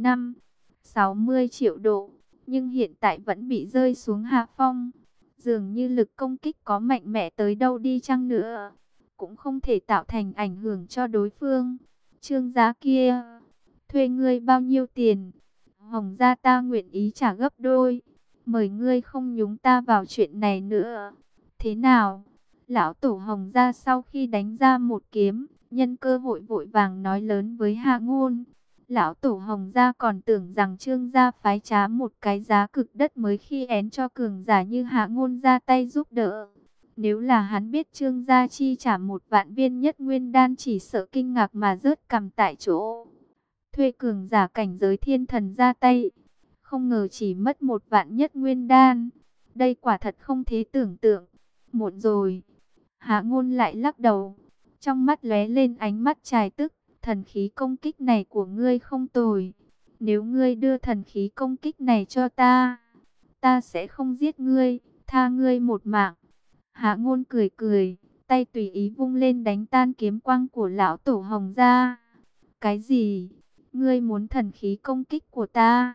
60 triệu độ, nhưng hiện tại vẫn bị rơi xuống hạ phong. Dường như lực công kích có mạnh mẽ tới đâu đi chăng nữa, cũng không thể tạo thành ảnh hưởng cho đối phương. Trương gia kia, thuê ngươi bao nhiêu tiền? Hồng gia ta nguyện ý trả gấp đôi. Mời ngươi không nhúng ta vào chuyện này nữa. Thế nào? Lão tổ Hồng gia sau khi đánh ra một kiếm, nhân cơ hội vội vàng nói lớn với Hạ Ngôn. Lão tổ Hồng gia còn tưởng rằng Trương gia phái trá một cái giá cực đất mới khi én cho cường giả như Hạ Ngôn ra tay giúp đỡ. Nếu là hắn biết Trương gia chi trả 1.000.000 viên nhất nguyên đan, chỉ sợ kinh ngạc mà rớt cằm tại chỗ. Thuê cường giả cảnh giới thiên thần ra tay, không ngờ chỉ mất 1.000.000 nhất nguyên đan. Đây quả thật không thể tưởng tượng. Muộn rồi. Hạ Ngôn lại lắc đầu, trong mắt lóe lên ánh mắt trài tức. Thần khí công kích này của ngươi không tồi. Nếu ngươi đưa thần khí công kích này cho ta, ta sẽ không giết ngươi, tha ngươi một mạng. Hạ Ngôn cười cười, tay tùy ý vung lên đánh tan kiếm quang của lão tổ Hồng gia. Cái gì? Ngươi muốn thần khí công kích của ta?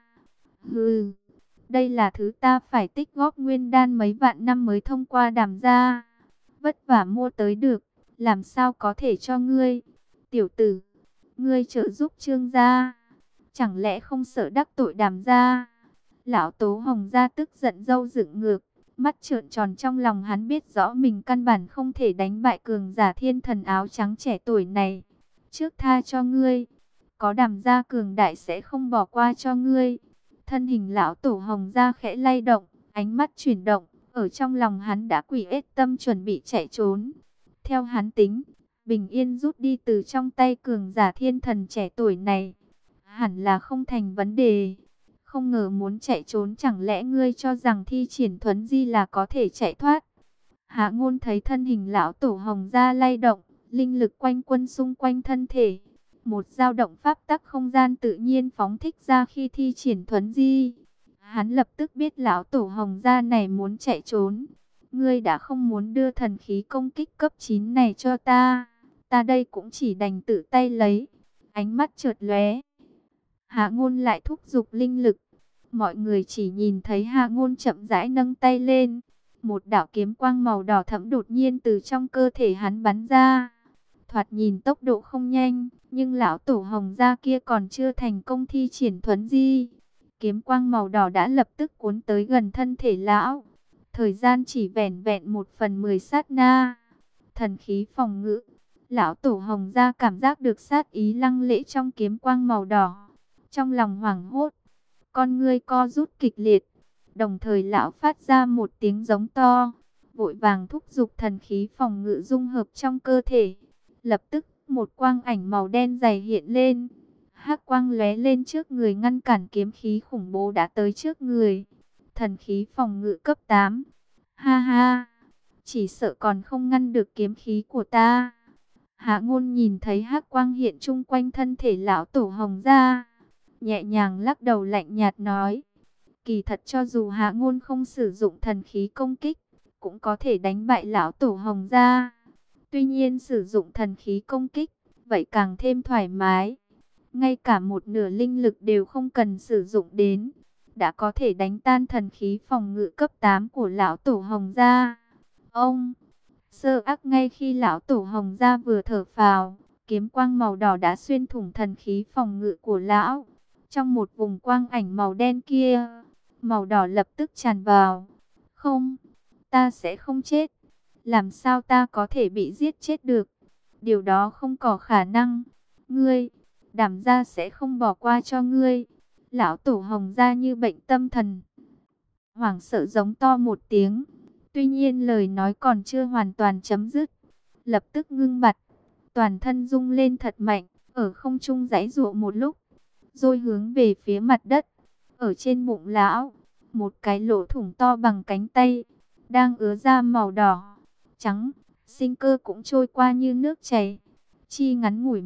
Hừ, đây là thứ ta phải tích góp nguyên đan mấy vạn năm mới thông qua Đàm gia, vất vả mua tới được, làm sao có thể cho ngươi? Tiểu tử, ngươi trợ giúp Trương gia, chẳng lẽ không sợ đắc tội Đàm gia? Lão Tố Hồng gia tức giận râu dựng ngược, mắt trợn tròn. Trong lòng hắn biết rõ mình căn bản không thể đánh bại cường giả thiên thần áo trắng trẻ tuổi này. Trước tha cho ngươi, có Đàm gia cường đại sẽ không bỏ qua cho ngươi. Thân hình lão tổ Hồng gia khẽ lay động, ánh mắt chuyển động, ở trong lòng hắn đã quỷ ết tâm chuẩn bị chạy trốn. Theo hắn tính, bình yên rút đi từ trong tay cường giả thiên thần trẻ tuổi này, hẳn là không thành vấn đề. Không ngờ muốn chạy trốn, chẳng lẽ ngươi cho rằng thi triển thuấn di là có thể chạy thoát? Hạ Ngôn thấy thân hình lão tổ Hồng gia lay động, linh lực quanh quân xung quanh thân thể. Một dao động pháp tắc không gian tự nhiên phóng thích ra khi thi triển thuấn di. Hắn lập tức biết lão tổ Hồng gia này muốn chạy trốn. Ngươi đã không muốn đưa thần khí công kích cấp 9 này cho ta, ta đây cũng chỉ đành tự tay lấy. Ánh mắt chợt lóe, Hạ Ngôn lại thúc giục linh lực. Mọi người chỉ nhìn thấy Hạ Ngôn chậm rãi nâng tay lên, một đạo kiếm quang màu đỏ thẫm đột nhiên từ trong cơ thể hắn bắn ra. Thoạt nhìn tốc độ không nhanh, nhưng lão tổ Hồng gia kia còn chưa thành công thi triển thuấn di. Kiếm quang màu đỏ đã lập tức cuốn tới gần thân thể lão. Thời gian chỉ vẻn vẹn 1/10 sát na. Thần khí phòng ngự. Lão tổ Hồng gia cảm giác được sát ý lăng lễ trong kiếm quang màu đỏ. Trong lòng hoảng hốt, con ngươi co rút kịch liệt. Đồng thời lão phát ra một tiếng giống to, vội vàng thúc giục thần khí phòng ngự dung hợp trong cơ thể. Lập tức, một quang ảnh màu đen dày hiện lên. Hắc quang lóe lên trước người ngăn cản kiếm khí khủng bố đã tới trước người. Thần khí phòng ngự cấp 8. Ha ha, chỉ sợ còn không ngăn được kiếm khí của ta. Hạ Ngôn nhìn thấy hắc quang hiện chung quanh thân thể lão tổ Hồng gia, nhẹ nhàng lắc đầu lạnh nhạt nói. Kỳ thật cho dù Hạ Ngôn không sử dụng thần khí công kích, cũng có thể đánh bại lão tổ Hồng gia. Tuy nhiên sử dụng thần khí công kích, vậy càng thêm thoải mái. Ngay cả một nửa linh lực đều không cần sử dụng đến, đã có thể đánh tan thần khí phòng ngự cấp 8 của lão tổ Hồng gia. Ông, sơ ác ngay khi lão tổ Hồng gia vừa thở phào, kiếm quang màu đỏ đã xuyên thủng thần khí phòng ngự của lão. Trong một vùng quang ảnh màu đen kia, màu đỏ lập tức tràn vào. Không, ta sẽ không chết. Làm sao ta có thể bị giết chết được? Điều đó không có khả năng. Ngươi, đảm gia sẽ không bỏ qua cho ngươi. Lão tổ Hồng gia như bệnh tâm thần, hoảng sợ giống to một tiếng. Tuy nhiên lời nói còn chưa hoàn toàn chấm dứt, lập tức ngưng bặt, toàn thân rung lên thật mạnh, ở không trung giãy giụa một lúc, rồi hướng về phía mặt đất. Ở trên bụng lão, một cái lỗ thủng to bằng cánh tay, đang ứa ra màu đỏ, trắng, sinh cơ cũng trôi qua như nước chảy. Chi ngắn ngủi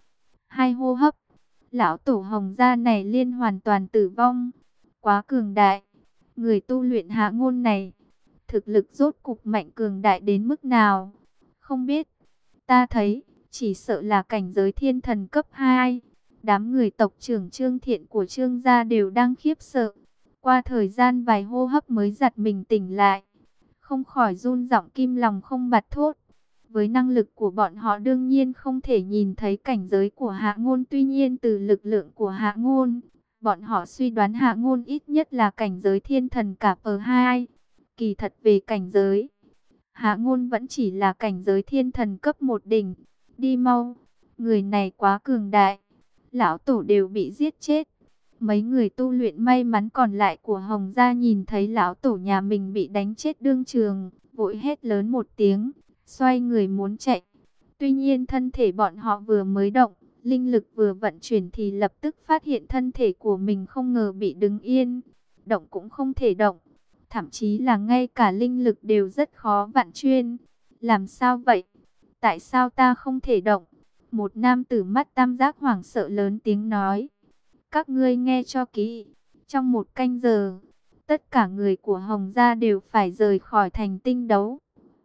1-2 hô hấp, lão tổ Hồng gia này liên hoàn toàn tử vong. Quá cường đại. Người tu luyện Hạ Ngôn này, thực lực rốt cục mạnh cường đại đến mức nào? Không biết. Ta thấy, chỉ sợ là cảnh giới thiên thần cấp 2. Đám người tộc trưởng Trương Thiện của Trương gia đều đang khiếp sợ. Qua thời gian vài hô hấp mới giật mình tỉnh lại, không khỏi run giọng kim lòng không bặt thốt. Với năng lực của bọn họ đương nhiên không thể nhìn thấy cảnh giới của Hạ Ngôn. Tuy nhiên từ lực lượng của Hạ Ngôn, bọn họ suy đoán Hạ Ngôn ít nhất là cảnh giới thiên thần cả P2. Kỳ thật về cảnh giới, Hạ Ngôn vẫn chỉ là cảnh giới thiên thần cấp 1 đỉnh. Đi mau, người này quá cường đại. Lão tổ đều bị giết chết. Mấy người tu luyện may mắn còn lại của Hồng gia nhìn thấy lão tổ nhà mình bị đánh chết đương trường, vội hét lớn một tiếng, xoay người muốn chạy. Tuy nhiên thân thể bọn họ vừa mới động, linh lực vừa vận chuyển thì lập tức phát hiện thân thể của mình không ngờ bị đứng yên, động cũng không thể động, thậm chí là ngay cả linh lực đều rất khó vận chuyển. Làm sao vậy? Tại sao ta không thể động? Một nam tử mắt tam giác hoảng sợ lớn tiếng nói. Các ngươi nghe cho kỹ, trong 1 canh giờ, tất cả người của Hồng gia đều phải rời khỏi thành Tinh Đấu.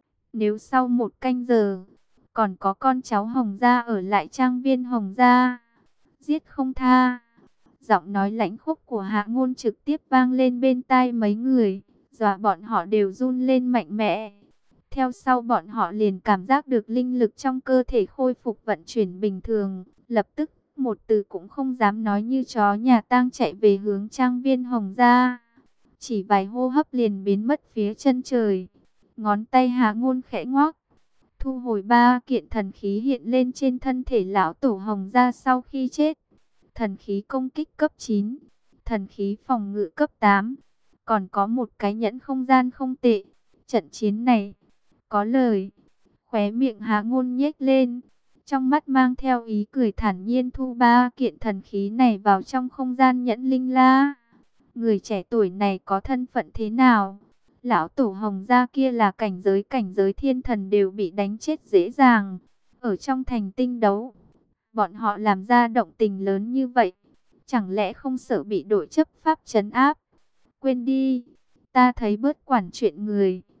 Nếu sau 1 canh giờ, còn có con cháu Hồng gia ở lại trang viên Hồng gia, giết không tha. Giọng nói lãnh khốc của Hạ Ngôn trực tiếp vang lên bên tai mấy người, dọa bọn họ đều run lên mạnh mẽ. Theo sau bọn họ liền cảm giác được linh lực trong cơ thể khôi phục vận chuyển bình thường, lập tức một từ cũng không dám nói như chó nhà tang chạy về hướng trang viên Hồng gia. Chỉ vài hô hấp liền biến mất phía chân trời. Ngón tay Hạ Ngôn khẽ ngoắc, thu hồi 3 kiện thần khí hiện lên trên thân thể lão tổ Hồng gia sau khi chết. Thần khí công kích cấp 9, thần khí phòng ngự cấp 8, còn có một cái nhẫn không gian không tệ. Trận chiến này có lời. Khóe miệng Hạ Ngôn nhếch lên, trong mắt mang theo ý cười thản nhiên thu 3 kiện thần khí này vào trong không gian nhẫn linh la. Người trẻ tuổi này có thân phận thế nào? Lão tổ Hồng gia kia là cảnh giới thiên thần đều bị đánh chết dễ dàng. Ở trong thành Tinh Đấu, bọn họ làm ra động tình lớn như vậy, chẳng lẽ không sợ bị đội chấp pháp trấn áp? Quên đi, ta thấy bớt quản chuyện người,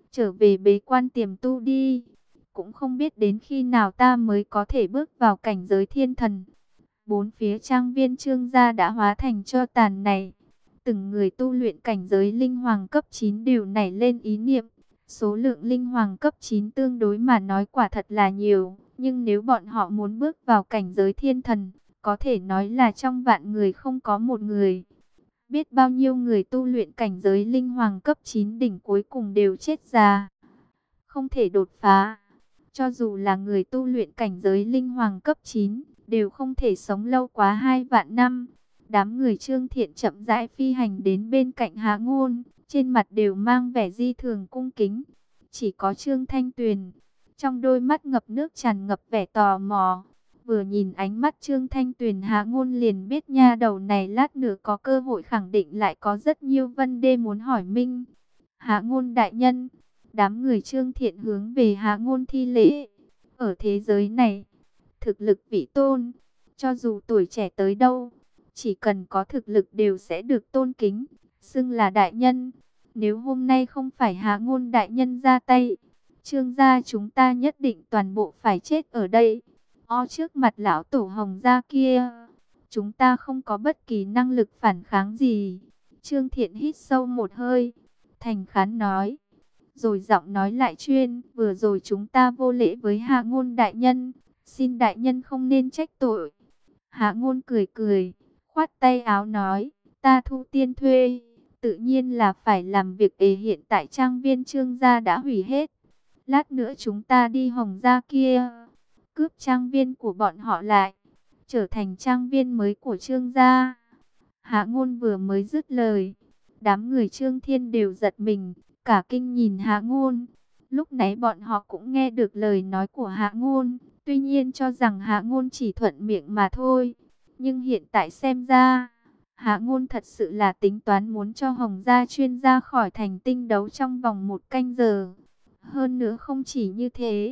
trở về bế quan tiềm tu đi. Cũng không biết đến khi nào ta mới có thể bước vào cảnh giới thiên thần. Bốn phía trang viên Trương gia đã hóa thành tro tàn này. Từng người tu luyện cảnh giới linh hoàng cấp 9 đều nảy lên ý niệm. Số lượng linh hoàng cấp 9 tương đối mà nói quả thật là nhiều. Nhưng nếu bọn họ muốn bước vào cảnh giới thiên thần, có thể nói là trong vạn người không có một người. Biết bao nhiêu người tu luyện cảnh giới linh hoàng cấp 9 đỉnh cuối cùng đều chết già, không thể đột phá. Cho dù là người tu luyện cảnh giới linh hoàng cấp 9, đều không thể sống lâu quá 2 vạn năm. Đám người Trương Thiện chậm rãi phi hành đến bên cạnh Hạ Ngôn, trên mặt đều mang vẻ di thường cung kính. Chỉ có Trương Thanh Tuyền, trong đôi mắt ngập nước tràn ngập vẻ tò mò. Vừa nhìn ánh mắt Trương Thanh Tuyền, Hạ Ngôn liền biết nha đầu này lát nữa có cơ hội khẳng định lại có rất nhiều vấn đề muốn hỏi minh. Hạ Ngôn đại nhân, đám người Trương Thiện hướng về Hạ Ngôn thi lễ. Ở thế giới này, thực lực vị tôn, cho dù tuổi trẻ tới đâu, chỉ cần có thực lực đều sẽ được tôn kính, xưng là đại nhân. Nếu hôm nay không phải Hạ Ngôn đại nhân ra tay, Trương gia chúng ta nhất định toàn bộ phải chết ở đây. Trước mặt lão tổ Hồng gia kia, chúng ta không có bất kỳ năng lực phản kháng gì. Trương Thiện hít sâu một hơi, thành khán nói. Rồi giọng nói lại chuyên, vừa rồi chúng ta vô lễ với Hạ Ngôn đại nhân, xin đại nhân không nên trách tội. Hạ Ngôn cười cười, khoát tay áo nói, ta thu tiên thuê, tự nhiên là phải làm việc. Hiện tại trang viên Trương gia đã hủy hết, lát nữa chúng ta đi Hồng gia kia, cướp trang viên của bọn họ lại, trở thành trang viên mới của Trương gia. Hạ Ngôn vừa mới dứt lời, đám người Trương Thiên đều giật mình, cả kinh nhìn Hạ Ngôn. Lúc nãy bọn họ cũng nghe được lời nói của Hạ Ngôn, tuy nhiên cho rằng Hạ Ngôn chỉ thuận miệng mà thôi. Nhưng hiện tại xem ra, Hạ Ngôn thật sự là tính toán muốn cho Hồng gia chuyên ra khỏi thành tinh đấu trong vòng 1 canh giờ. Hơn nữa không chỉ như thế,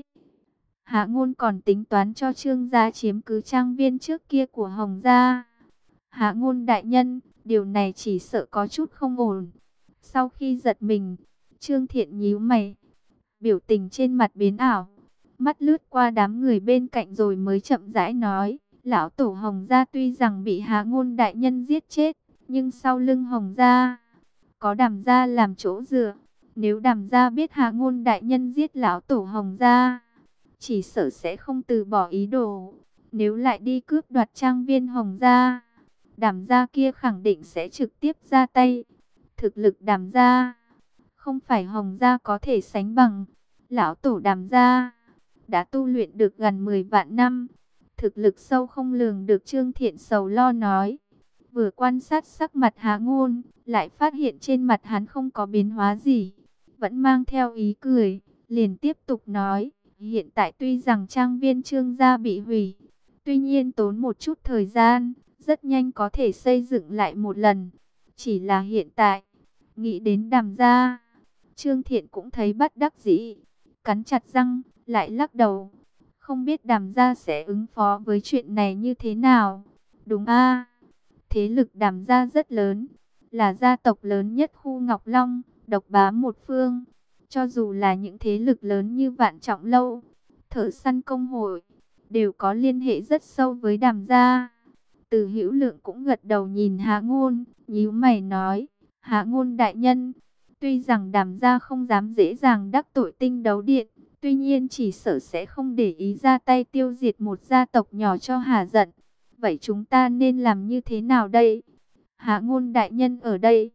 Hạ Ngôn còn tính toán cho Trương gia chiếm cứ trang viên trước kia của Hồng gia. Hạ Ngôn đại nhân, điều này chỉ sợ có chút không ổn. Sau khi giật mình, Trương Thiện nhíu mày, biểu tình trên mặt biến ảo, mắt lướt qua đám người bên cạnh rồi mới chậm rãi nói, lão tổ Hồng gia tuy rằng bị Hạ Ngôn đại nhân giết chết, nhưng sau lưng Hồng gia có Đàm gia làm chỗ dựa. Nếu Đàm gia biết Hạ Ngôn đại nhân giết lão tổ Hồng gia, chỉ sợ sẽ không từ bỏ ý đồ. Nếu lại đi cướp đoạt trang viên Hồng gia, Đàm gia kia khẳng định sẽ trực tiếp ra tay. Thực lực Đàm gia không phải Hồng gia có thể sánh bằng. Lão tổ Đàm gia đã tu luyện được gần 10 vạn năm, thực lực sâu không lường được. Trương Thiện sầu lo nói. Vừa quan sát sắc mặt Hạ Ngôn, lại phát hiện trên mặt hắn không có biến hóa gì, vẫn mang theo ý cười, liền tiếp tục nói, hiện tại tuy rằng trang viên Trương gia bị hủy, tuy nhiên tốn một chút thời gian, rất nhanh có thể xây dựng lại một lần. Chỉ là hiện tại, nghĩ đến Đàm gia, Trương Thiện cũng thấy bất đắc dĩ, cắn chặt răng, lại lắc đầu. Không biết Đàm gia sẽ ứng phó với chuyện này như thế nào. Đúng a, thế lực Đàm gia rất lớn, là gia tộc lớn nhất khu Ngọc Long, độc bá một phương. Cho dù là những thế lực lớn như Vạn Trọng Lâu, Thợ Săn Công Hội, đều có liên hệ rất sâu với Đàm gia. Từ Hữu Lượng cũng gật đầu nhìn Hạ Ngôn, nhíu mày nói, Hạ Ngôn đại nhân, tuy rằng Đàm gia không dám dễ dàng đắc tội Tinh Đấu Điện, tuy nhiên chỉ sợ sẽ không để ý ra tay tiêu diệt một gia tộc nhỏ cho hả giận. Vậy chúng ta nên làm như thế nào đây? Hạ Ngôn đại nhân ở đây,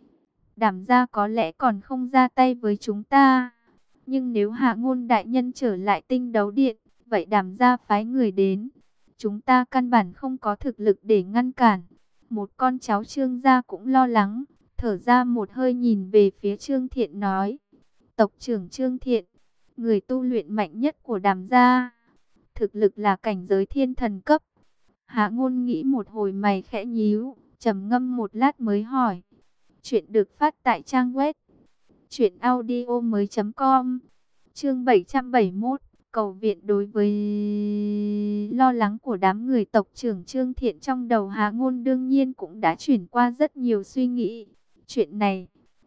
Đàm gia có lẽ còn không ra tay với chúng ta. Nhưng nếu Hạ Ngôn đại nhân trở lại Tinh Đấu Điện, vậy Đàm gia phái người đến, chúng ta căn bản không có thực lực để ngăn cản. Một con cháu Trương gia cũng lo lắng, thở ra một hơi nhìn về phía Trương Thiện nói, tộc trưởng Trương Thiện, người tu luyện mạnh nhất của Đàm gia, thực lực là cảnh giới thiên thần cấp. Hạ Ngôn nghĩ một hồi, mày khẽ nhíu, trầm ngâm một lát mới hỏi, chuyện được phát tại trang web truyệnaudiomoi.com. Chương 771, cầu viện. Đối với lo lắng của đám người tộc trưởng Trương Thiện, trong đầu Hạ Ngôn đương nhiên cũng đã chuyển qua rất nhiều suy nghĩ. Chuyện này,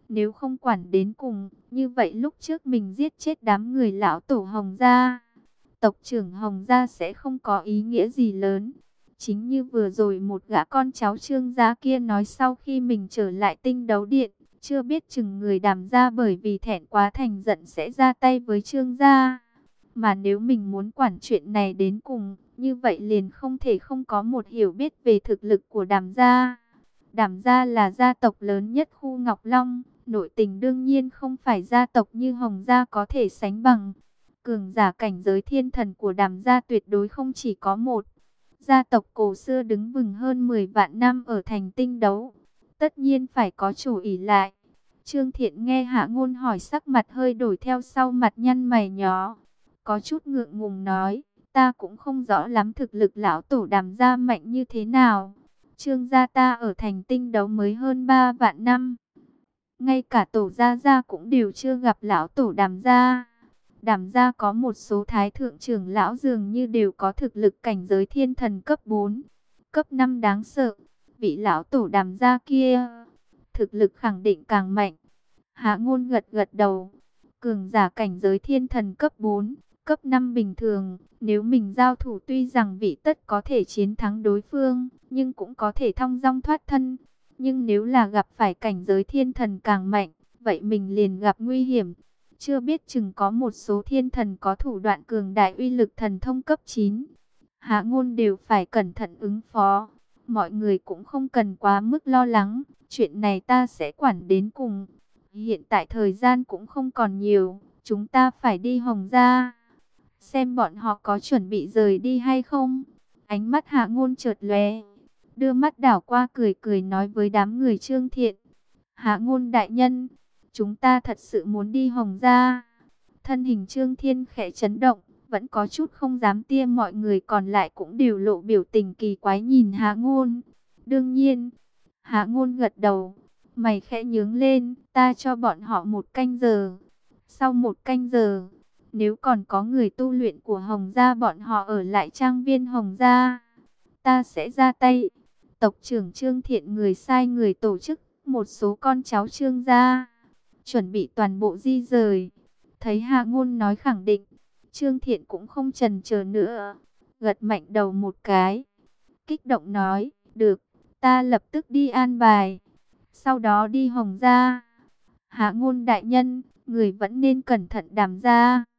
Nếu không quản đến cùng, như vậy lúc trước mình giết chết đám người lão tổ Hồng gia, tộc trưởng Hồng gia sẽ không có ý nghĩa gì lớn. Chính như vừa rồi một gã con cháu Trương gia kia nói, sau khi mình trở lại Tinh Đấu Điện, chưa biết chừng người Đàm gia bởi vì thẹn quá thành giận sẽ ra tay với Trương gia. Mà nếu mình muốn quản chuyện này đến cùng, như vậy liền không thể không có một hiểu biết về thực lực của Đàm gia. Đàm gia là gia tộc lớn nhất khu Ngọc Long, nội tình đương nhiên không phải gia tộc như Hồng gia có thể sánh bằng. Cường giả cảnh giới thiên thần của Đàm gia tuyệt đối không chỉ có một. Gia tộc cổ xưa đứng vững hơn 10 vạn năm ở thành Tinh Đấu, tất nhiên phải có chủ ỷ lại. Trương Thiện nghe Hạ Ngôn hỏi, sắc mặt hơi đổi theo sau mặt nhăn mày nhó, có chút ngượng ngùng nói, ta cũng không rõ lắm thực lực lão tổ Đàm gia mạnh như thế nào. Trương gia ta ở thành Tinh Đấu mới hơn 3 vạn năm, ngay cả tổ gia gia cũng đều chưa gặp lão tổ Đàm gia. Đàm gia có một số thái thượng trưởng lão dường như đều có thực lực cảnh giới thiên thần cấp 4, cấp 5 đáng sợ. Vị lão tổ Đàm gia kia, thực lực khẳng định càng mạnh. Hạ Ngôn gật gật đầu. Cường giả cảnh giới thiên thần cấp 4, cấp 5 bình thường, nếu mình giao thủ tuy rằng vị tất có thể chiến thắng đối phương, nhưng cũng có thể thong dong thoát thân. Nhưng nếu là gặp phải cảnh giới thiên thần càng mạnh, vậy mình liền gặp nguy hiểm. Chưa biết chừng có một số thiên thần có thủ đoạn cường đại, uy lực thần thông cấp 9. Hạ Ngôn đều phải cẩn thận ứng phó. Mọi người cũng không cần quá mức lo lắng, chuyện này ta sẽ quản đến cùng. Hiện tại thời gian cũng không còn nhiều, chúng ta phải đi Hồng gia. Xem bọn họ có chuẩn bị rời đi hay không. Ánh mắt Hạ Ngôn chợt lóe, đưa mắt đảo qua, cười cười nói với đám người Trương Thiện. Hạ Ngôn đại nhân, chúng ta thật sự muốn đi Hồng gia. Thân hình Trương Thiên khẽ chấn động, vẫn có chút không dám tia. Mọi người còn lại cũng đều lộ biểu tình kỳ quái nhìn Hạ Ngôn. Đương nhiên, Hạ Ngôn gật đầu, mày khẽ nhướng lên, ta cho bọn họ 1 canh giờ. Sau 1 canh giờ, nếu còn có người tu luyện của Hồng gia bọn họ ở lại trang viên Hồng gia, ta sẽ ra tay. Tộc trưởng Trương Thiện người sai người tổ chức một số con cháu Trương gia, chuẩn bị toàn bộ di rời. Thấy Hạ Ngôn nói khẳng định, Trương Thiện cũng không chần chờ nữa, gật mạnh đầu một cái, kích động nói, được, ta lập tức đi an bài, sau đó đi Hồng gia. Hạ Ngôn đại nhân, người vẫn nên cẩn thận Đàm gia.